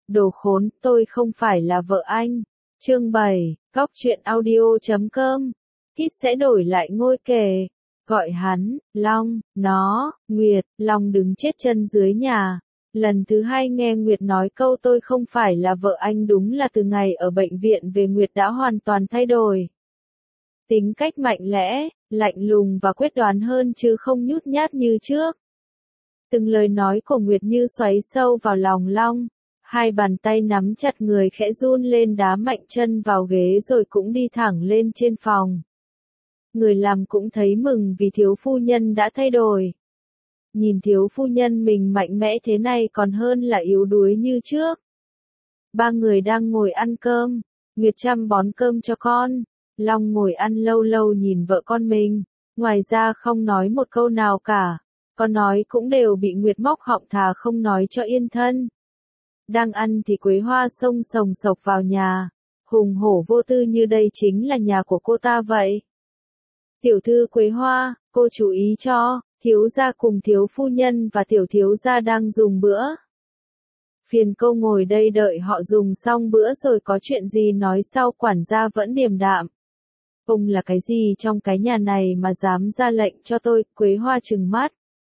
Đồ khốn, tôi không phải là vợ anh. Chương 7, Góc truyện audio.com. Kít sẽ đổi lại ngôi kề. Gọi hắn, Long, nó, Nguyệt, Long đứng chết chân dưới nhà. Lần thứ hai nghe Nguyệt nói câu tôi không phải là vợ anh đúng là từ ngày ở bệnh viện về Nguyệt đã hoàn toàn thay đổi. Tính cách mạnh lẽ, lạnh lùng và quyết đoán hơn chứ không nhút nhát như trước. Từng lời nói của Nguyệt như xoáy sâu vào lòng Long. Hai bàn tay nắm chặt người khẽ run lên đá mạnh chân vào ghế rồi cũng đi thẳng lên trên phòng. Người làm cũng thấy mừng vì thiếu phu nhân đã thay đổi. Nhìn thiếu phu nhân mình mạnh mẽ thế này còn hơn là yếu đuối như trước. Ba người đang ngồi ăn cơm, Nguyệt chăm bón cơm cho con. Long ngồi ăn lâu lâu nhìn vợ con mình, ngoài ra không nói một câu nào cả. Con nói cũng đều bị Nguyệt móc họng thà không nói cho yên thân. Đang ăn thì Quế Hoa xông sồng sộc vào nhà, hùng hổ vô tư như đây chính là nhà của cô ta vậy. Tiểu thư Quế Hoa, cô chú ý cho, thiếu gia cùng thiếu phu nhân và tiểu thiếu gia đang dùng bữa. Phiền cô ngồi đây đợi họ dùng xong bữa rồi có chuyện gì nói sau. Quản gia vẫn điềm đạm. Ông là cái gì trong cái nhà này mà dám ra lệnh cho tôi? Quế Hoa trừng mắt.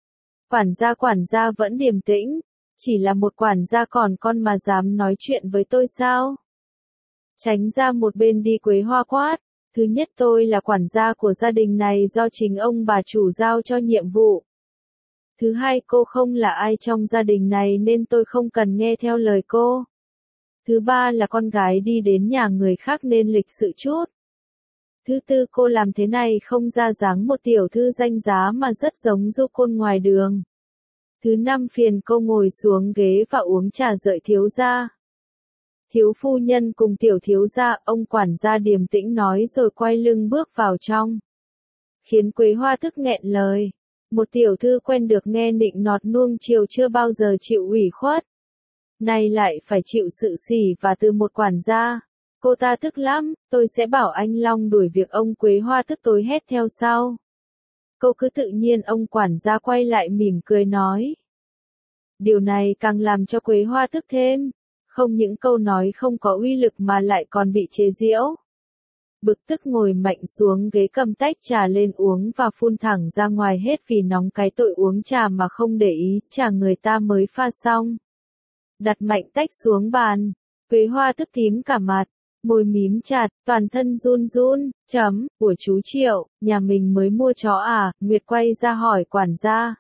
Quản gia vẫn điềm tĩnh. Chỉ là một quản gia còn con mà dám nói chuyện với tôi sao? Tránh ra một bên đi, Quế Hoa quát. Thứ nhất, tôi là quản gia của gia đình này do chính ông bà chủ giao cho nhiệm vụ. Thứ hai, cô không là ai trong gia đình này nên tôi không cần nghe theo lời cô. Thứ ba là con gái đi đến nhà người khác nên lịch sự chút. Thứ tư, cô làm thế này không ra dáng một tiểu thư danh giá mà rất giống du côn ngoài đường. Thứ năm, phiền cô ngồi xuống ghế và uống trà đợi thiếu gia. Thiếu phu nhân cùng tiểu thiếu gia, ông quản gia điềm tĩnh nói rồi quay lưng bước vào trong. Khiến Quế Hoa tức nghẹn lời. Một tiểu thư quen được nghe nịnh nọt nuông chiều chưa bao giờ chịu ủy khuất. Nay lại phải chịu sự sỉ vả từ một quản gia. Cô ta tức lắm, tôi sẽ bảo anh Long đuổi việc ông. Quế Hoa tức tối hét theo sau. Cô cứ tự nhiên. Ông quản gia quay lại mỉm cười nói. Điều này càng làm cho Quế Hoa tức thêm. Không những câu nói không có uy lực mà lại còn bị chế giễu. Bực tức ngồi mạnh xuống ghế cầm tách trà lên uống và phun thẳng ra ngoài hết vì nóng cái tội uống trà mà không để ý, trà người ta mới pha xong. Đặt mạnh tách xuống bàn, Quế Hoa tức tím cả mặt, môi mím chặt, toàn thân run run, của chú Triệu, nhà mình mới mua chó à? Nguyệt quay ra hỏi quản gia.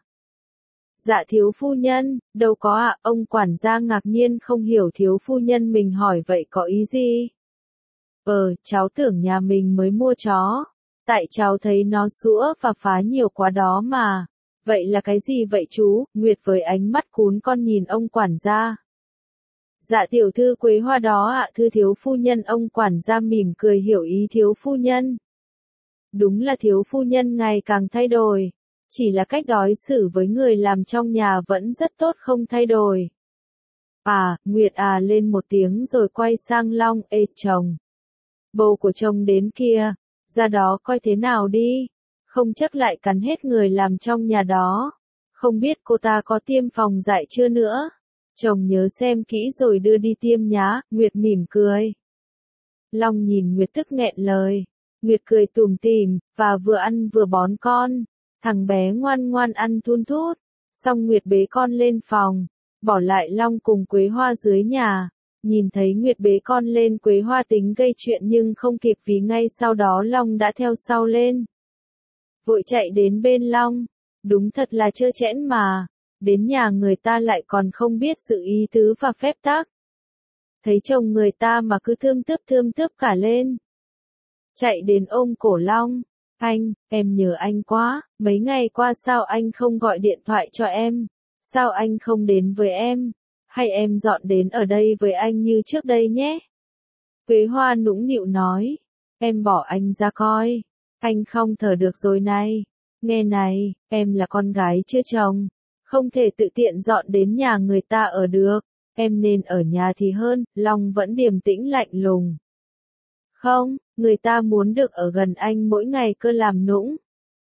Dạ thiếu phu nhân, đâu có ạ. Ông quản gia ngạc nhiên không hiểu thiếu phu nhân mình hỏi vậy có ý gì. Cháu tưởng nhà mình mới mua chó. Tại cháu thấy nó sủa và phá nhiều quá đó mà. Vậy là cái gì vậy chú? Nguyệt với ánh mắt cún con nhìn ông quản gia. Dạ tiểu thư Quế Hoa đó ạ. Thưa thiếu phu nhân. Ông quản gia mỉm cười hiểu ý thiếu phu nhân. Đúng là thiếu phu nhân ngày càng thay đổi. Chỉ là cách đối xử với người làm trong nhà vẫn rất tốt không thay đổi. Nguyệt lên một tiếng rồi quay sang Long. Ê chồng. Bầu của chồng đến kia. Ra đó coi thế nào đi. Không chắc lại cắn hết người làm trong nhà đó. Không biết cô ta có tiêm phòng dại chưa nữa. Chồng nhớ xem kỹ rồi đưa đi tiêm nhá. Nguyệt mỉm cười. Long nhìn Nguyệt tức nghẹn lời. Nguyệt cười tủm tỉm và vừa ăn vừa bón con. Thằng bé ngoan ngoan ăn thun thút. Xong Nguyệt bế con lên phòng. Bỏ lại Long cùng Quế Hoa dưới nhà. Nhìn thấy Nguyệt bế con lên, Quế Hoa tính gây chuyện nhưng không kịp vì ngay sau đó Long đã theo sau lên. Vội chạy đến bên Long. Đúng thật là trơ trẽn mà. Đến nhà người ta lại còn không biết sự ý tứ và phép tắc. Thấy chồng người ta mà cứ thươm tướp cả lên. Chạy đến ôm cổ Long. Anh, em nhớ anh quá, mấy ngày qua sao anh không gọi điện thoại cho em? Sao anh không đến với em? Hay em dọn đến ở đây với anh như trước đây nhé? Quế Hoa nũng nịu nói. Em bỏ anh ra coi. Anh không thở được rồi này. Nghe này, em là con gái chưa chồng. Không thể tự tiện dọn đến nhà người ta ở được. Em nên ở nhà thì hơn. Long vẫn điềm tĩnh lạnh lùng. Không, người ta muốn được ở gần anh mỗi ngày cơ làm nũng.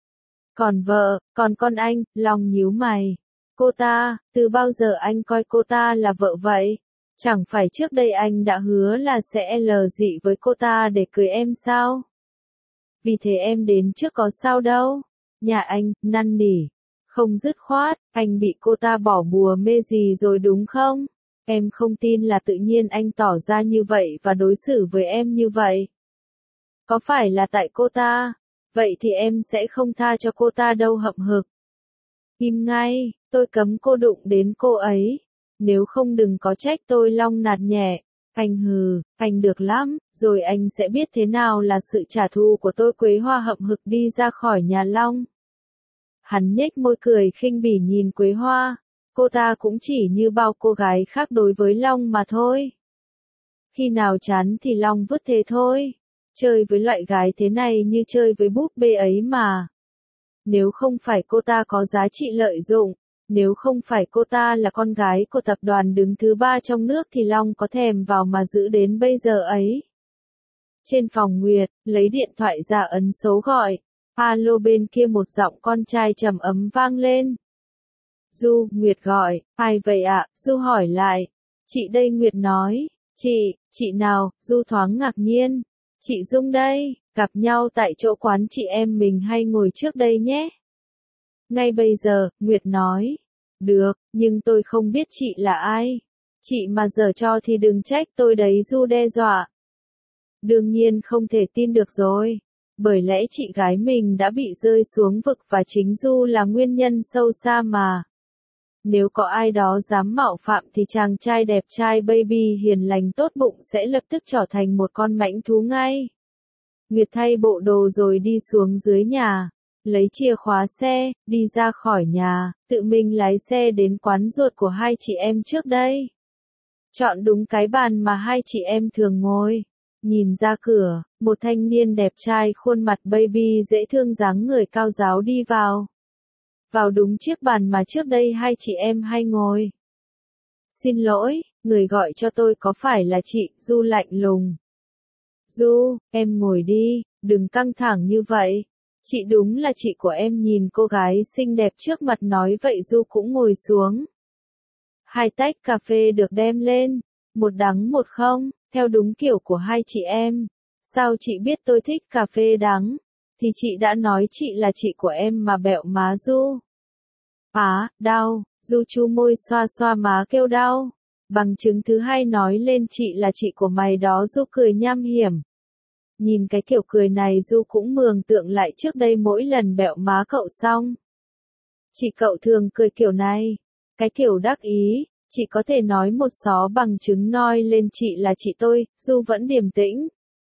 Còn vợ, còn con anh. Long nhíu mày. Cô ta, từ bao giờ anh coi cô ta là vợ vậy? Chẳng phải trước đây anh đã hứa là sẽ dị với cô ta để cưới em sao? Vì thế em đến trước có sao đâu. Nhà anh, năn nỉ. Không dứt khoát, anh bị cô ta bỏ bùa mê gì rồi đúng không? Em không tin là tự nhiên anh tỏ ra như vậy và đối xử với em như vậy. Có phải là tại cô ta? Vậy thì em sẽ không tha cho cô ta đâu hậm hực. Im ngay, tôi cấm cô đụng đến cô ấy. Nếu không đừng có trách tôi. Long nạt nhẹ. Anh hừ, anh được lắm, rồi anh sẽ biết thế nào là sự trả thù của tôi. Quế Hoa hậm hực đi ra khỏi nhà Long. Hắn nhếch môi cười khinh bỉ nhìn Quế Hoa. Cô ta cũng chỉ như bao cô gái khác đối với Long mà thôi. Khi nào chán thì Long vứt thế thôi. Chơi với loại gái thế này như chơi với búp bê ấy mà. Nếu không phải cô ta có giá trị lợi dụng, nếu không phải cô ta là con gái của tập đoàn đứng thứ 3 trong nước thì Long có thèm vào mà giữ đến bây giờ ấy. Trên phòng Nguyệt, lấy điện thoại ra ấn số gọi. Alo, bên kia một giọng con trai trầm ấm vang lên. Du, Nguyệt gọi. Ai vậy ạ? Du hỏi lại. Chị đây, Nguyệt nói. Chị nào? Du thoáng ngạc nhiên. Chị Dung đây, gặp nhau tại chỗ quán chị em mình hay ngồi trước đây nhé. Ngay bây giờ, Nguyệt nói. Được, nhưng tôi không biết chị là ai. Chị mà giở trò thì đừng trách tôi đấy. Du đe dọa. Đương nhiên không thể tin được rồi. Bởi lẽ chị gái mình đã bị rơi xuống vực và chính Du là nguyên nhân sâu xa mà. Nếu có ai đó dám mạo phạm thì chàng trai đẹp trai baby hiền lành tốt bụng sẽ lập tức trở thành một con mãnh thú ngay. Nguyệt thay bộ đồ rồi đi xuống dưới nhà, lấy chìa khóa xe, đi ra khỏi nhà, tự mình lái xe đến quán ruột của hai chị em trước đây. Chọn đúng cái bàn mà hai chị em thường ngồi. Nhìn ra cửa, một thanh niên đẹp trai khuôn mặt baby dễ thương dáng người cao ráo đi vào. Vào đúng chiếc bàn mà trước đây hai chị em hay ngồi. Xin lỗi, người gọi cho tôi có phải là chị? Du lạnh lùng. Du, em ngồi đi, đừng căng thẳng như vậy. Chị đúng là chị của em. Nhìn cô gái xinh đẹp trước mặt nói vậy Du cũng ngồi xuống. Hai tách cà phê được đem lên, một đắng một không, theo đúng kiểu của hai chị em. Sao chị biết tôi thích cà phê đắng? Thì chị đã nói chị là chị của em mà. Bẹo má Du. Đau. Du chu môi xoa xoa má kêu đau. Bằng chứng thứ hai nói lên chị là chị của mày đó. Du cười nham hiểm. Nhìn cái kiểu cười này Du cũng mường tượng lại trước đây mỗi lần bẹo má cậu xong. Chị cậu thường cười kiểu này. Cái kiểu đắc ý. Chị có thể nói một xó bằng chứng noi lên chị là chị tôi. Du vẫn điềm tĩnh.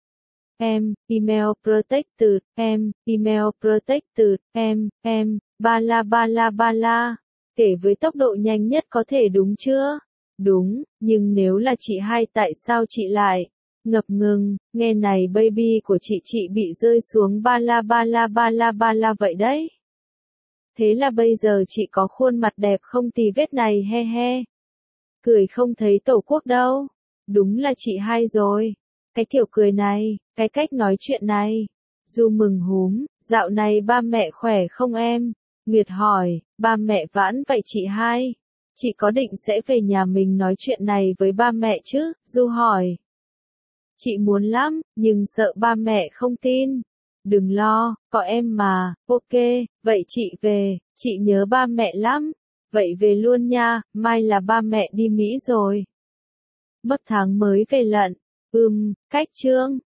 Email protected, email protected, ba la, kể với tốc độ nhanh nhất có thể đúng chưa? Đúng, nhưng nếu là chị hai tại sao chị lại ngập ngừng? Nghe này baby của chị bị rơi xuống ba la vậy đấy. Thế là bây giờ chị có khuôn mặt đẹp không tì vết này he he. Cười không thấy tổ quốc đâu. Đúng là chị hai rồi. Cái kiểu cười này, cái cách nói chuyện này. Du mừng húm, dạo này ba mẹ khỏe không em? Nguyệt hỏi, ba mẹ vãn vậy chị hai. Chị có định sẽ về nhà mình nói chuyện này với ba mẹ chứ? Du hỏi. Chị muốn lắm, nhưng sợ ba mẹ không tin. Đừng lo, có em mà. Ok, vậy chị về, chị nhớ ba mẹ lắm. Vậy về luôn nha, mai là ba mẹ đi Mỹ rồi. Mất tháng mới về lận. Cách chương.